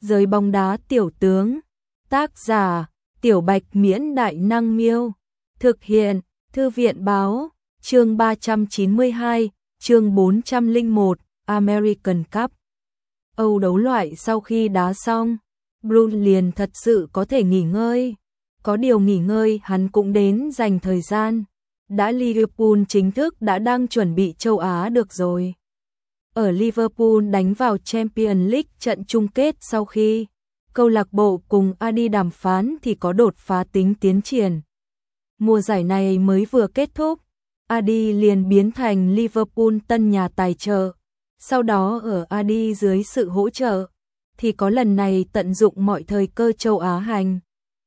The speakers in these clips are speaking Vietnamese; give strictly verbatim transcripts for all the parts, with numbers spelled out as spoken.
Giới bóng đá tiểu tướng. Tác giả: Tiểu Bạch Miễn Đại Năng Miêu. Thực hiện: Thư viện Báo. Chương ba trăm chín mươi hai, chương bốn trăm lẻ một, American Cup. Âu đấu loại sau khi đá xong, Bruce liền thật sự có thể nghỉ ngơi. Có điều nghỉ ngơi hắn cũng đến dành thời gian. Đã Liverpool chính thức đã đang chuẩn bị châu Á được rồi. Ở Liverpool đánh vào Champions League trận chung kết sau khi câu lạc bộ cùng Adi đàm phán thì có đột phá tính tiến triển. Mùa giải này mới vừa kết thúc, Adi liền biến thành Liverpool tân nhà tài trợ. Sau đó ở Adi dưới sự hỗ trợ, thì có lần này tận dụng mọi thời cơ châu Á hành.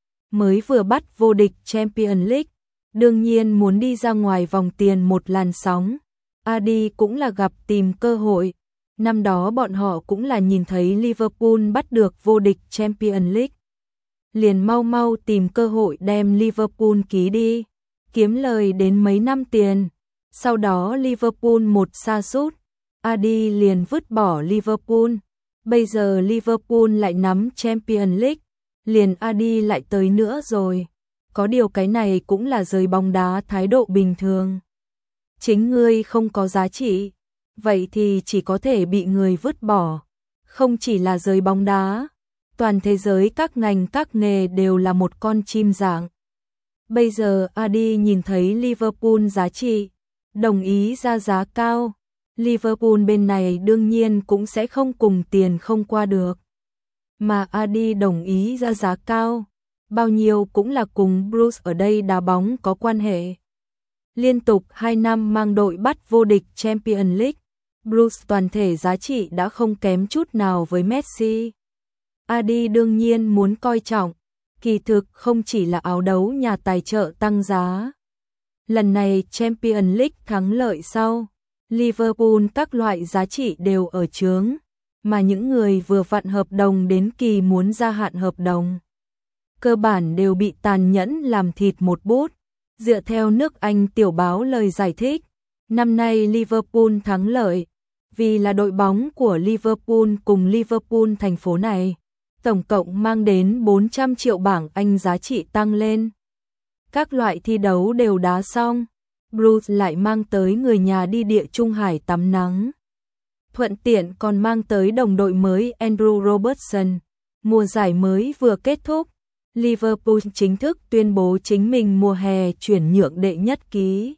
Mới vừa bắt vô địch Champions League, đương nhiên muốn đi ra ngoài vòng tiền một làn sóng. Adi cũng là gặp tìm cơ hội. Năm đó bọn họ cũng là nhìn thấy Liverpool bắt được vô địch Champions League. Liền mau mau tìm cơ hội đem Liverpool ký đi, kiếm lời đến mấy năm tiền. Sau đó Liverpool một sa sút, Adi liền vứt bỏ Liverpool. Bây giờ Liverpool lại nắm Champions League, liền Adi lại tới nữa rồi. Có điều cái này cũng là giới bóng đá thái độ bình thường. Chính ngươi không có giá trị, vậy thì chỉ có thể bị người vứt bỏ. Không chỉ là giới bóng đá, toàn thế giới các ngành các nghề đều là một con chim dạng. Bây giờ Adi nhìn thấy Liverpool giá trị, đồng ý ra giá cao. Liverpool bên này đương nhiên cũng sẽ không cùng tiền không qua được. Mà Adi đồng ý ra giá cao, bao nhiêu cũng là cùng Bruce ở đây đá bóng có quan hệ. Liên tục hai năm mang đội bắt vô địch Champions League, Bruce toàn thể giá trị đã không kém chút nào với Messi. Adi đương nhiên muốn coi trọng, kỳ thực không chỉ là áo đấu nhà tài trợ tăng giá. Lần này Champions League thắng lợi sau, Liverpool các loại giá trị đều ở chướng, mà những người vừa vặn hợp đồng đến kỳ muốn gia hạn hợp đồng, cơ bản đều bị tàn nhẫn làm thịt một bút. Dựa theo nước Anh tiểu báo lời giải thích, năm nay Liverpool thắng lợi, vì là đội bóng của Liverpool cùng Liverpool thành phố này, tổng cộng mang đến bốn trăm triệu bảng Anh giá trị tăng lên. Các loại thi đấu đều đá xong, Bruce lại mang tới người nhà đi địa Trung Hải tắm nắng. Thuận tiện còn mang tới đồng đội mới Andrew Robertson. Mùa giải mới vừa kết thúc, Liverpool chính thức tuyên bố chính mình mùa hè chuyển nhượng đệ nhất ký.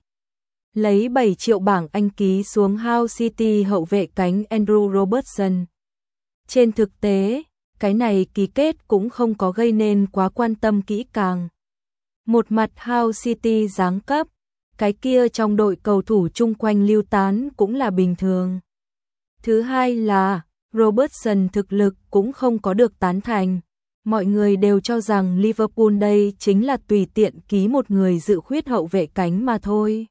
Lấy bảy triệu bảng Anh ký xuống Hull City hậu vệ cánh Andrew Robertson. Trên thực tế, cái này ký kết cũng không có gây nên quá quan tâm kỹ càng. Một mặt Hull City giáng cấp, cái kia trong đội cầu thủ chung quanh lưu tán cũng là bình thường. Thứ hai là, Robertson thực lực cũng không có được tán thành. Mọi người đều cho rằng Liverpool đây chính là tùy tiện ký một người dự khuyết hậu vệ cánh mà thôi.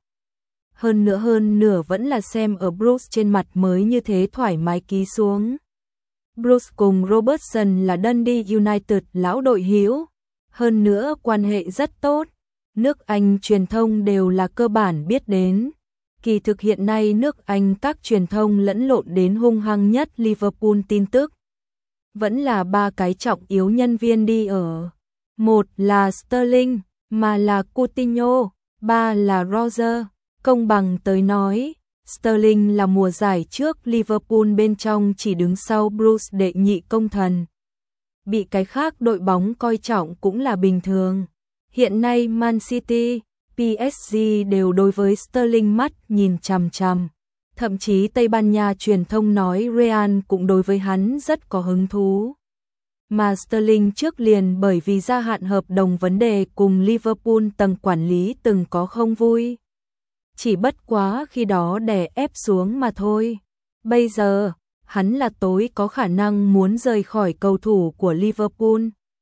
Hơn nữa hơn nửa vẫn là xem ở Bruce trên mặt mới như thế thoải mái ký xuống. Bruce cùng Robertson là Dundee United lão đội hữu, hơn nữa quan hệ rất tốt. Nước Anh truyền thông đều là cơ bản biết đến. Kỳ thực hiện nay nước Anh các truyền thông lẫn lộn đến hung hăng nhất Liverpool tin tức. Vẫn là ba cái trọng yếu nhân viên đi ở. Một là Sterling, mà là Coutinho, ba là Roger. Công bằng tới nói, Sterling là mùa giải trước Liverpool bên trong chỉ đứng sau Bruce đệ nhị công thần. Bị cái khác đội bóng coi trọng cũng là bình thường. Hiện nay Man City, pê ét giê đều đối với Sterling mắt nhìn chằm chằm. Thậm chí Tây Ban Nha truyền thông nói Real cũng đối với hắn rất có hứng thú. Mà Sterling trước liền bởi vì gia hạn hợp đồng vấn đề cùng Liverpool tầng quản lý từng có không vui. Chỉ bất quá khi đó đè ép xuống mà thôi. Bây giờ, hắn là tối có khả năng muốn rời khỏi cầu thủ của Liverpool.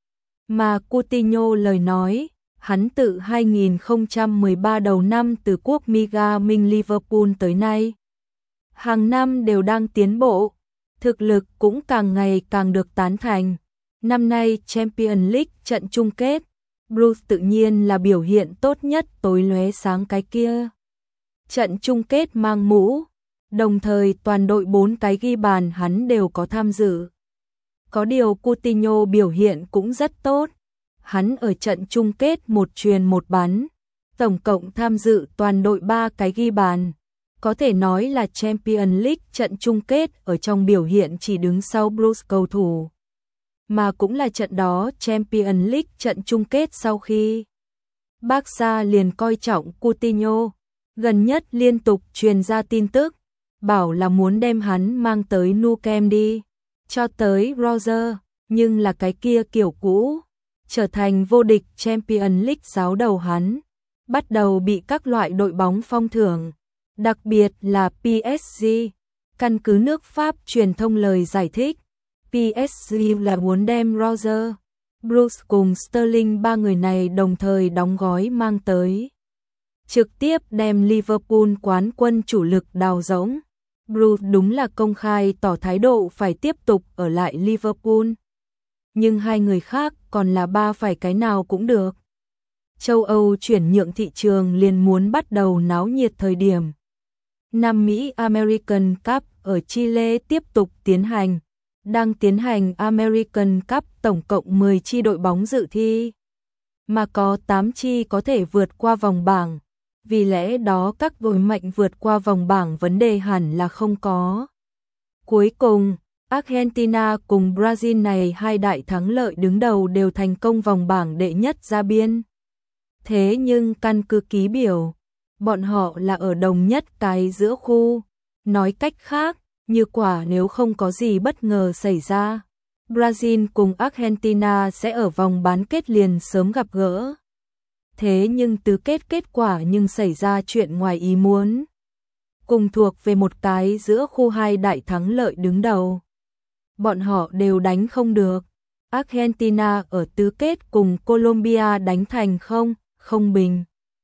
Mà Coutinho lời nói, hắn từ hai nghìn không trăm mười ba đầu năm từ quốc Miga Minh Liverpool tới nay. Hàng năm đều đang tiến bộ, thực lực cũng càng ngày càng được tán thành. Năm nay Champions League trận chung kết, Bruce tự nhiên là biểu hiện tốt nhất tối lóe sáng cái kia. Trận chung kết mang mũ, đồng thời toàn đội bốn cái ghi bàn hắn đều có tham dự. Có điều Coutinho biểu hiện cũng rất tốt. Hắn ở trận chung kết một chuyền một bắn, tổng cộng tham dự toàn đội ba cái ghi bàn. Có thể nói là Champions League trận chung kết ở trong biểu hiện chỉ đứng sau Blues cầu thủ. Mà cũng là trận đó Champions League trận chung kết sau khi Barca liền coi trọng Coutinho, gần nhất liên tục truyền ra tin tức, bảo là muốn đem hắn mang tới Nou Camp đi, cho tới Roger, nhưng là cái kia kiểu cũ, trở thành vô địch Champions League giáo đầu hắn, bắt đầu bị các loại đội bóng phong thưởng, đặc biệt là pê ét giê. Căn cứ nước Pháp truyền thông lời giải thích, pê ét giê là muốn đem Roger, Bruce cùng Sterling ba người này đồng thời đóng gói mang tới, trực tiếp đem Liverpool quán quân chủ lực đào rỗng. Bruce đúng là công khai tỏ thái độ phải tiếp tục ở lại Liverpool. Nhưng hai người khác còn là ba phải cái nào cũng được. Châu Âu chuyển nhượng thị trường liền muốn bắt đầu náo nhiệt thời điểm. Nam Mỹ American Cup ở Chile tiếp tục tiến hành. Đang tiến hành American Cup tổng cộng mười chi đội bóng dự thi. Mà có tám chi có thể vượt qua vòng bảng. Vì lẽ đó các đội mạnh vượt qua vòng bảng vấn đề hẳn là không có. Cuối cùng, Argentina cùng Brazil này hai đại thắng lợi đứng đầu đều thành công vòng bảng đệ nhất ra biên. Thế nhưng căn cứ ký biểu, bọn họ là ở đồng nhất cái giữa khu. Nói cách khác, như quả nếu không có gì bất ngờ xảy ra, Brazil cùng Argentina sẽ ở vòng bán kết liền sớm gặp gỡ. Thế nhưng tứ kết kết quả nhưng xảy ra chuyện ngoài ý muốn. Cùng thuộc về một cái giữa khu hai đại thắng lợi đứng đầu. Bọn họ đều đánh không được. Argentina ở tứ kết cùng Colombia đánh thành không, không bình.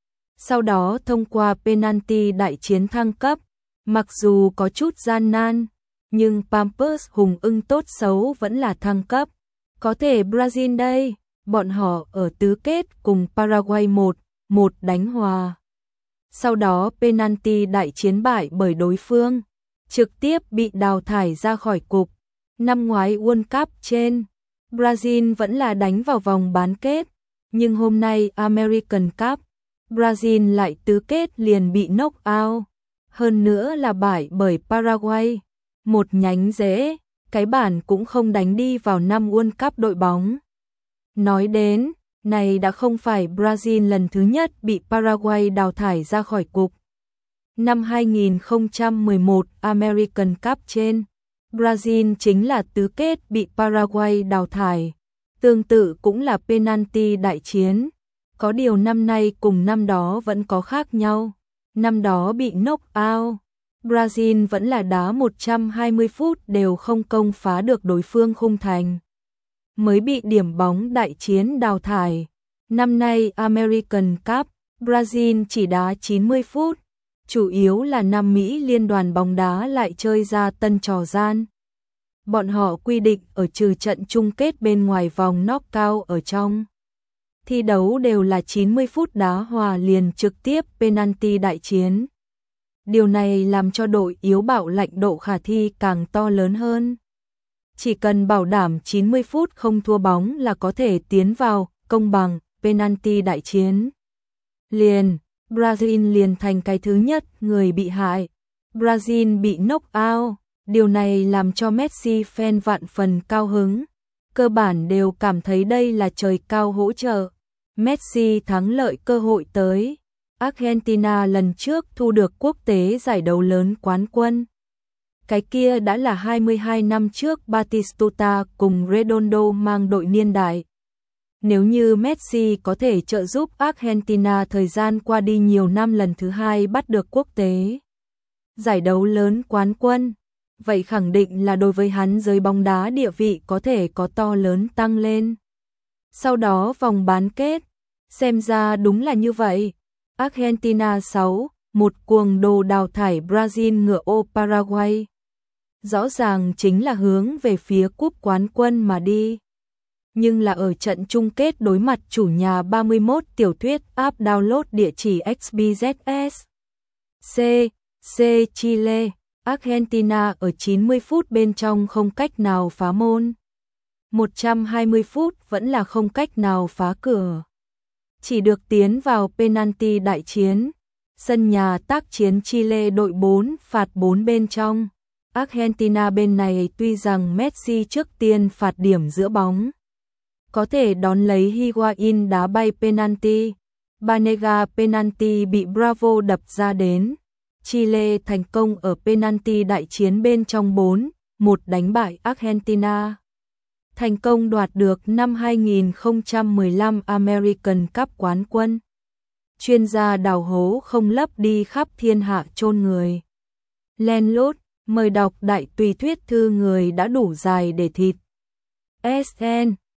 Sau đó thông qua penalty đại chiến thăng cấp. Mặc dù có chút gian nan, nhưng Pampers hùng ưng tốt xấu vẫn là thăng cấp. Có thể Brazil đây, bọn họ ở tứ kết cùng Paraguay một một đánh hòa. Sau đó penalty đại chiến bại bởi đối phương, trực tiếp bị đào thải ra khỏi cục. Năm ngoái World Cup trên, Brazil vẫn là đánh vào vòng bán kết, nhưng hôm nay American Cup, Brazil lại tứ kết liền bị knock out. Hơn nữa là bại bởi Paraguay, một nhánh dễ, cái bản cũng không đánh đi vào năm World Cup đội bóng. Nói đến, này đã không phải Brazil lần thứ nhất bị Paraguay đào thải ra khỏi cục. Năm hai nghìn không trăm mười một American Cup trên, Brazil chính là tứ kết bị Paraguay đào thải. Tương tự cũng là penalty đại chiến. Có điều năm nay cùng năm đó vẫn có khác nhau. Năm đó bị knock out, Brazil vẫn là đá một trăm hai mươi phút đều không công phá được đối phương khung thành. Mới bị điểm bóng đại chiến đào thải. Năm nay American Cup, Brazil chỉ đá chín mươi phút. Chủ yếu là Nam Mỹ liên đoàn bóng đá lại chơi ra tân trò gian. Bọn họ quy định ở trừ trận chung kết bên ngoài vòng knockout ở trong. Thi đấu đều là chín mươi phút đá hòa liền trực tiếp penalty đại chiến. Điều này làm cho đội yếu bạo lệnh độ khả thi càng to lớn hơn. Chỉ cần bảo đảm chín mươi phút không thua bóng là có thể tiến vào công bằng penalty đại chiến. Liền, Brazil liền thành cái thứ nhất người bị hại. Brazil bị knock out, điều này làm cho Messi fan vạn phần cao hứng. Cơ bản đều cảm thấy đây là trời cao hỗ trợ. Messi thắng lợi cơ hội tới. Argentina lần trước thu được quốc tế giải đấu lớn quán quân. Cái kia đã là hai mươi hai năm trước Batistuta cùng Redondo mang đội niên đại. Nếu như Messi có thể trợ giúp Argentina thời gian qua đi nhiều năm lần thứ hai bắt được quốc tế giải đấu lớn quán quân, vậy khẳng định là đối với hắn giới bóng đá địa vị có thể có to lớn tăng lên. Sau đó vòng bán kết, xem ra đúng là như vậy. Argentina sáu một cuồng đồ đào thải Brazil ngựa ô Paraguay. Rõ ràng chính là hướng về phía cúp quán quân mà đi. Nhưng là ở trận chung kết đối mặt chủ nhà ba mươi mốt tiểu thuyết app download địa chỉ ích bê zét ét. C, C Chile, Argentina ở chín mươi phút bên trong không cách nào phá môn. một trăm hai mươi phút vẫn là không cách nào phá cửa. Chỉ được tiến vào penalty đại chiến. Sân nhà tác chiến Chile đội bốn phạt bốn bên trong. Argentina bên này tuy rằng Messi trước tiên phạt điểm giữa bóng, có thể đón lấy Higuain đá bay penalty. Banega penalty bị Bravo đập ra đến. Chile thành công ở penalty đại chiến bên trong bốn một đánh bại Argentina. Thành công đoạt được năm hai không một lăm American Cup quán quân. Chuyên gia đào hố không lấp đi khắp thiên hạ chôn người. Len lút, mời đọc đại tùy thuyết thư người đã đủ dài để thịt. ét en